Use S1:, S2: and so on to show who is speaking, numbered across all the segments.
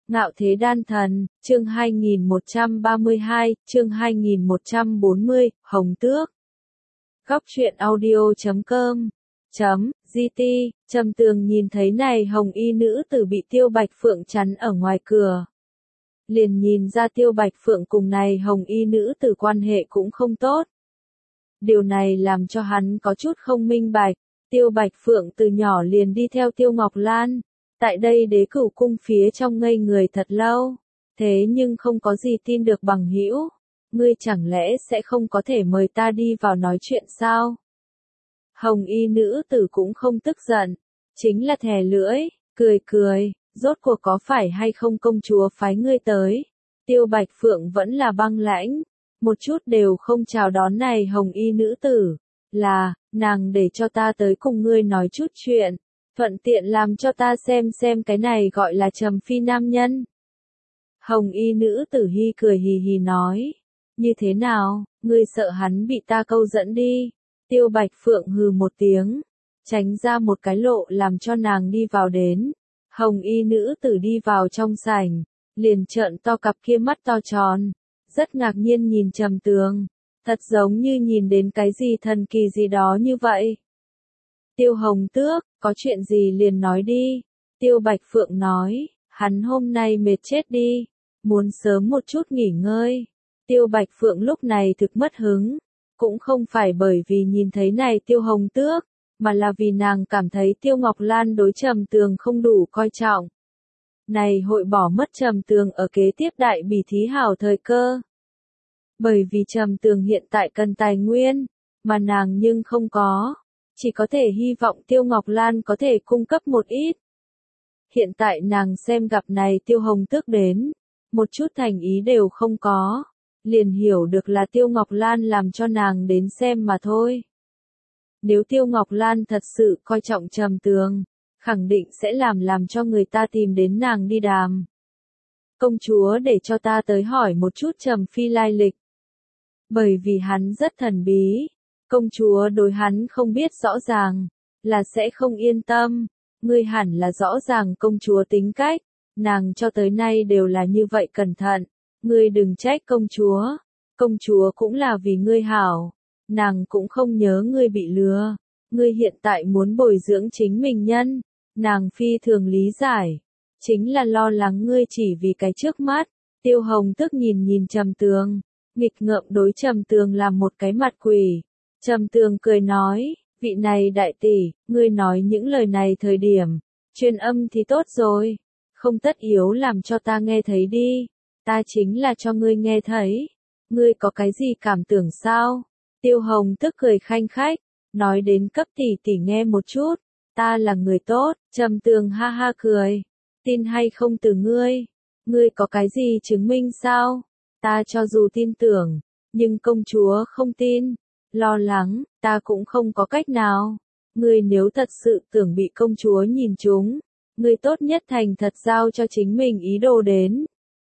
S1: Ngạo thế đan thần, chương 2132, chương 2140, Hồng Tước. Góc truyện audio.com .gt, Trầm Tường nhìn thấy này hồng y nữ tử bị Tiêu Bạch Phượng chắn ở ngoài cửa. Liền nhìn ra Tiêu Bạch Phượng cùng này hồng y nữ tử quan hệ cũng không tốt. Điều này làm cho hắn có chút không minh bạch. Tiêu Bạch Phượng từ nhỏ liền đi theo Tiêu Ngọc Lan. Tại đây Đế Cửu cung phía trong ngây người thật lâu, thế nhưng không có gì tin được bằng hữu. Ngươi chẳng lẽ sẽ không có thể mời ta đi vào nói chuyện sao? Hồng y nữ tử cũng không tức giận, chính là thè lưỡi, cười cười, rốt cuộc có phải hay không công chúa phái ngươi tới? Tiêu Bạch Phượng vẫn là băng lãnh, một chút đều không chào đón này hồng y nữ tử, là, nàng để cho ta tới cùng ngươi nói chút chuyện. Thuận tiện làm cho ta xem cái này gọi là Trầm Phi nam nhân. Hồng y nữ tử hi cười hì hì nói. Như thế nào, ngươi sợ hắn bị ta câu dẫn đi. Tiêu Bạch Phượng hừ một tiếng, tránh ra một cái lộ làm cho nàng đi vào đến. Hồng y nữ tử đi vào trong sảnh, liền trợn to cặp kia mắt to tròn, rất ngạc nhiên nhìn Trầm Tường, thật giống như nhìn đến cái gì thần kỳ gì đó như vậy. Tiêu Hồng Tước, có chuyện gì liền nói đi. Tiêu Bạch Phượng nói, hắn hôm nay mệt chết đi, muốn sớm một chút nghỉ ngơi. Tiêu Bạch Phượng lúc này thực mất hứng, cũng không phải bởi vì nhìn thấy này Tiêu Hồng Tước, mà là vì nàng cảm thấy Tiêu Ngọc Lan đối Trầm Tường không đủ coi trọng. Này hội bỏ mất Trầm Tường ở kế tiếp đại bỉ thí hảo thời cơ. Bởi vì Trầm Tường hiện tại cần tài nguyên, mà nàng nhưng không có. Chỉ có thể hy vọng Tiêu Ngọc Lan có thể cung cấp một ít. Hiện tại nàng xem gặp này Tiêu Hồng Tước đến, một chút thành ý đều không có, liền hiểu được là Tiêu Ngọc Lan làm cho nàng đến xem mà thôi. Nếu Tiêu Ngọc Lan thật sự coi trọng Trầm Tường, khẳng định sẽ làm cho người ta tìm đến nàng đi đàm. Công chúa để cho ta tới hỏi một chút Trầm Phi lai lịch. Bởi vì hắn rất thần bí. Công chúa đối hắn không biết rõ ràng, là sẽ không yên tâm. Ngươi hẳn là rõ ràng công chúa tính cách, nàng cho tới nay đều là như vậy cẩn thận. Ngươi đừng trách công chúa cũng là vì ngươi hảo, nàng cũng không nhớ ngươi bị lừa. Ngươi hiện tại muốn bồi dưỡng chính mình nhân, nàng phi thường lý giải, chính là lo lắng ngươi chỉ vì cái trước mắt. Tiêu Hồng Tước nhìn Trầm Tường, nghịch ngợm đối Trầm Tường làm một cái mặt quỷ. Trầm Tường cười nói, vị này đại tỷ, ngươi nói những lời này thời điểm, truyền âm thì tốt rồi, không tất yếu làm cho ta nghe thấy đi, ta chính là cho ngươi nghe thấy, ngươi có cái gì cảm tưởng sao? Tiêu Hồng Tước cười khanh khách, nói đến cấp tỷ nghe một chút, ta là người tốt. Trầm Tường ha ha cười, tin hay không từ ngươi có cái gì chứng minh sao? Ta cho dù tin tưởng, nhưng công chúa không tin. Lo lắng, ta cũng không có cách nào. Ngươi nếu thật sự tưởng bị công chúa nhìn trúng, ngươi tốt nhất thành thật giao cho chính mình ý đồ đến.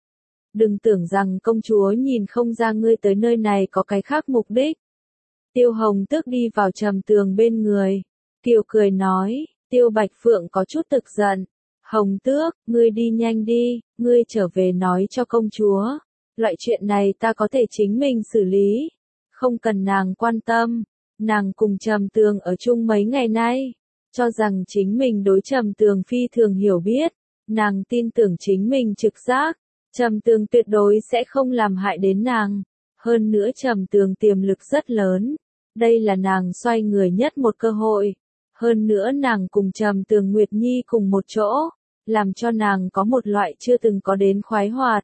S1: Đừng tưởng rằng công chúa nhìn không ra ngươi tới nơi này có cái khác mục đích. Tiêu Hồng Tước đi vào Trầm Tường bên người, kiều cười nói, Tiêu Bạch Phượng có chút tức giận. Hồng Tước, ngươi đi nhanh đi, ngươi trở về nói cho công chúa. Loại chuyện này ta có thể chính mình xử lý. Không cần nàng quan tâm, nàng cùng Trầm Tường ở chung mấy ngày nay, cho rằng chính mình đối Trầm Tường phi thường hiểu biết, nàng tin tưởng chính mình trực giác, Trầm Tường tuyệt đối sẽ không làm hại đến nàng, hơn nữa Trầm Tường tiềm lực rất lớn, đây là nàng xoay người nhất một cơ hội, hơn nữa nàng cùng Trầm Tường Nguyệt Nhi cùng một chỗ, làm cho nàng có một loại chưa từng có đến khoái hoạt.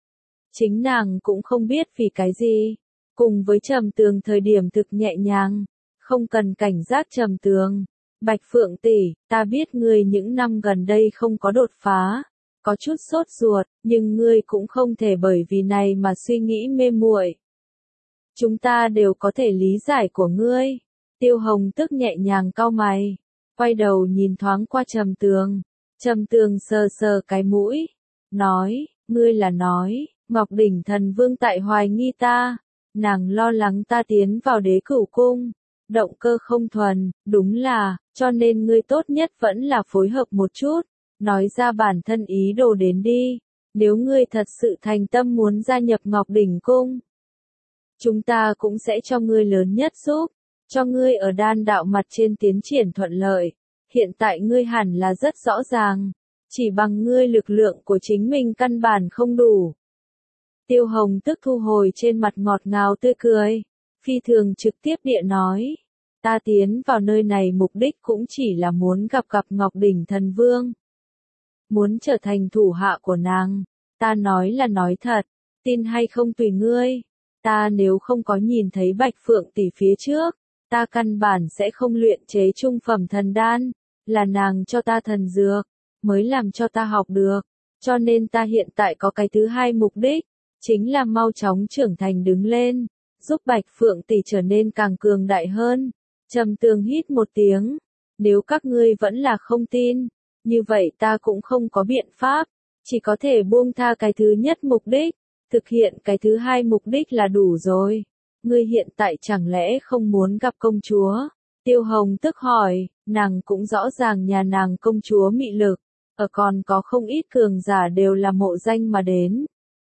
S1: Chính nàng cũng không biết vì cái gì. Cùng với Trầm Tường thời điểm thực nhẹ nhàng, không cần cảnh giác Trầm Tường. Bạch Phượng tỷ, ta biết ngươi những năm gần đây không có đột phá, có chút sốt ruột, nhưng ngươi cũng không thể bởi vì này mà suy nghĩ mê muội. Chúng ta đều có thể lý giải của ngươi. Tiêu Hồng Tước nhẹ nhàng cau mày, quay đầu nhìn thoáng qua Trầm Tường. Trầm Tường sờ cái mũi, nói, ngươi là nói, Ngọc Đỉnh Thần Vương tại hoài nghi ta. Nàng lo lắng ta tiến vào Đế Cửu cung, động cơ không thuần, đúng là, cho nên ngươi tốt nhất vẫn là phối hợp một chút, nói ra bản thân ý đồ đến đi. Nếu ngươi thật sự thành tâm muốn gia nhập Ngọc Đỉnh Cung, chúng ta cũng sẽ cho ngươi lớn nhất giúp, cho ngươi ở đan đạo mặt trên tiến triển thuận lợi. Hiện tại ngươi hẳn là rất rõ ràng, chỉ bằng ngươi lực lượng của chính mình căn bản không đủ. Tiêu Hồng tức thu hồi trên mặt ngọt ngào tươi cười, phi thường trực tiếp địa nói, ta tiến vào nơi này mục đích cũng chỉ là muốn gặp Ngọc Đỉnh Thần Vương. Muốn trở thành thủ hạ của nàng, ta nói là nói thật, tin hay không tùy ngươi. Ta nếu không có nhìn thấy Bạch Phượng tỷ phía trước, ta căn bản sẽ không luyện chế trung phẩm thần đan, là nàng cho ta thần dược, mới làm cho ta học được, cho nên ta hiện tại có cái thứ hai mục đích, chính là mau chóng trưởng thành đứng lên, giúp Bạch Phượng tỷ trở nên càng cường đại hơn. Trầm Tường hít một tiếng, nếu các ngươi vẫn là không tin, như vậy ta cũng không có biện pháp, chỉ có thể buông tha cái thứ nhất mục đích, thực hiện cái thứ hai mục đích là đủ rồi. Ngươi hiện tại chẳng lẽ không muốn gặp công chúa? Tiêu Hồng tức hỏi, nàng cũng rõ ràng nhà nàng công chúa mị lực, ở còn có không ít cường giả đều là mộ danh mà đến.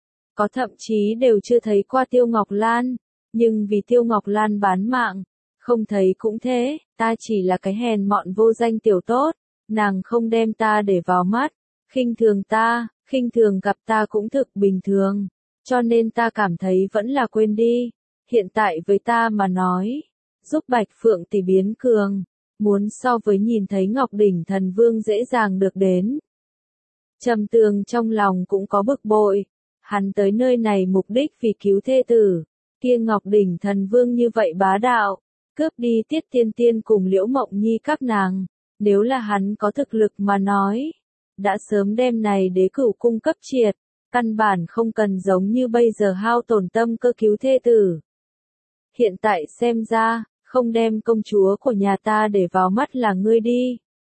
S1: Có thậm chí đều chưa thấy qua Tiêu Ngọc Lan, nhưng vì Tiêu Ngọc Lan bán mạng, không thấy cũng thế, ta chỉ là cái hèn mọn vô danh tiểu tốt, nàng không đem ta để vào mắt, khinh thường ta, khinh thường gặp ta cũng thực bình thường, cho nên ta cảm thấy vẫn là quên đi. Hiện tại với ta mà nói, giúp Bạch Phượng tỷ biến cường, muốn so với nhìn thấy Ngọc Đỉnh Thần Vương dễ dàng được đến. Trầm Tường trong lòng cũng có bực bội, hắn tới nơi này mục đích vì cứu thê tử, kia Ngọc Đỉnh Thần Vương như vậy bá đạo, cướp đi Tiết Tiên Tiên cùng Liễu Mộng Nhi các nàng, nếu là hắn có thực lực mà nói, đã sớm đem này Đế Cửu cung cấp triệt, căn bản không cần giống như bây giờ hao tổn tâm cơ cứu thê tử. Hiện tại xem ra, không đem công chúa của nhà ta để vào mắt là ngươi đi.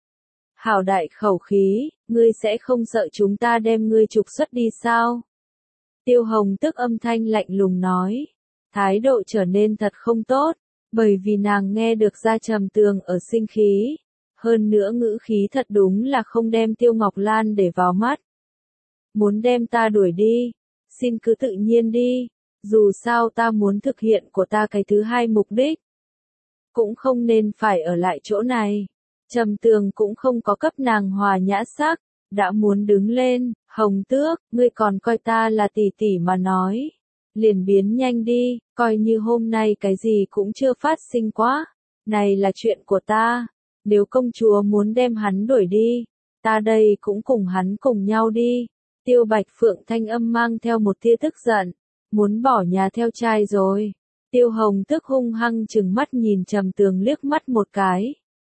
S1: Hảo đại khẩu khí, ngươi sẽ không sợ chúng ta đem ngươi trục xuất đi sao? Tiêu Hồng tức âm thanh lạnh lùng nói, thái độ trở nên thật không tốt, bởi vì nàng nghe được ra Trầm Tường ở sinh khí, hơn nữa ngữ khí thật đúng là không đem Tiêu Ngọc Lan để vào mắt. Muốn đem ta đuổi đi, xin cứ tự nhiên đi, dù sao ta muốn thực hiện của ta cái thứ hai mục đích, cũng không nên phải ở lại chỗ này. Trầm Tường cũng không có cấp nàng hòa nhã sắc, đã muốn đứng lên, Hồng Tước, ngươi còn coi ta là tỷ tỷ mà nói, liền biến nhanh đi, coi như hôm nay cái gì cũng chưa phát sinh quá, này là chuyện của ta, nếu công chúa muốn đem hắn đuổi đi, ta đây cũng cùng hắn cùng nhau đi. Tiêu Bạch Phượng thanh âm mang theo một tia tức giận, muốn bỏ nhà theo trai rồi. Tiêu Hồng tức hung hăng chừng mắt nhìn Trầm Tường liếc mắt một cái.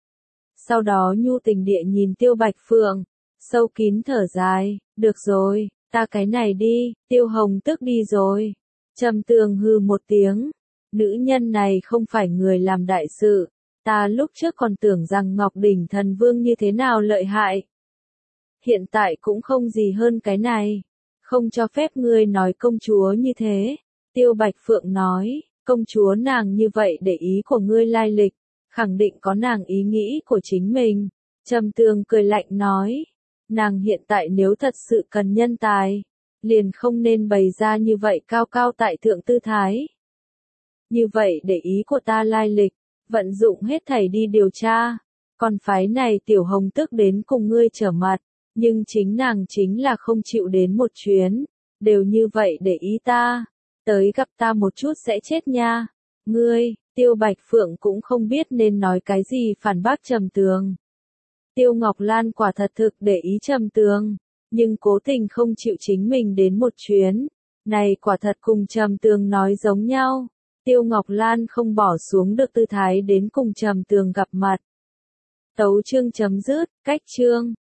S1: Sau đó nhu tình địa nhìn Tiêu Bạch Phượng, sâu kín thở dài, được rồi, ta cái này đi. Tiêu Hồng tức đi rồi. Trầm Tường hừ một tiếng, nữ nhân này không phải người làm đại sự, ta lúc trước còn tưởng rằng Ngọc Đỉnh Thần Vương như thế nào lợi hại. Hiện tại cũng không gì hơn cái này, không cho phép ngươi nói công chúa như thế. Tiêu Bạch Phượng nói, công chúa nàng như vậy để ý của ngươi lai lịch, khẳng định có nàng ý nghĩ của chính mình. Trầm Tường cười lạnh nói, nàng hiện tại nếu thật sự cần nhân tài, liền không nên bày ra như vậy cao cao tại thượng tư thái. Như vậy để ý của ta lai lịch, vận dụng hết thảy đi điều tra, còn phái này Tiểu Hồng tức đến cùng ngươi trở mặt, nhưng chính nàng chính là không chịu đến một chuyến, đều như vậy để ý ta, tới gặp ta một chút sẽ chết nha. Ngươi, Tiêu Bạch Phượng cũng không biết nên nói cái gì phản bác Trầm Tường. Tiêu Ngọc Lan quả thật thực để ý Trầm Tường, nhưng cố tình không chịu chính mình đến một chuyến, này quả thật cùng Trầm Tường nói giống nhau. Tiêu Ngọc Lan không bỏ xuống được tư thái đến cùng Trầm Tường gặp mặt. Tấu chương chấm dứt, cách chương.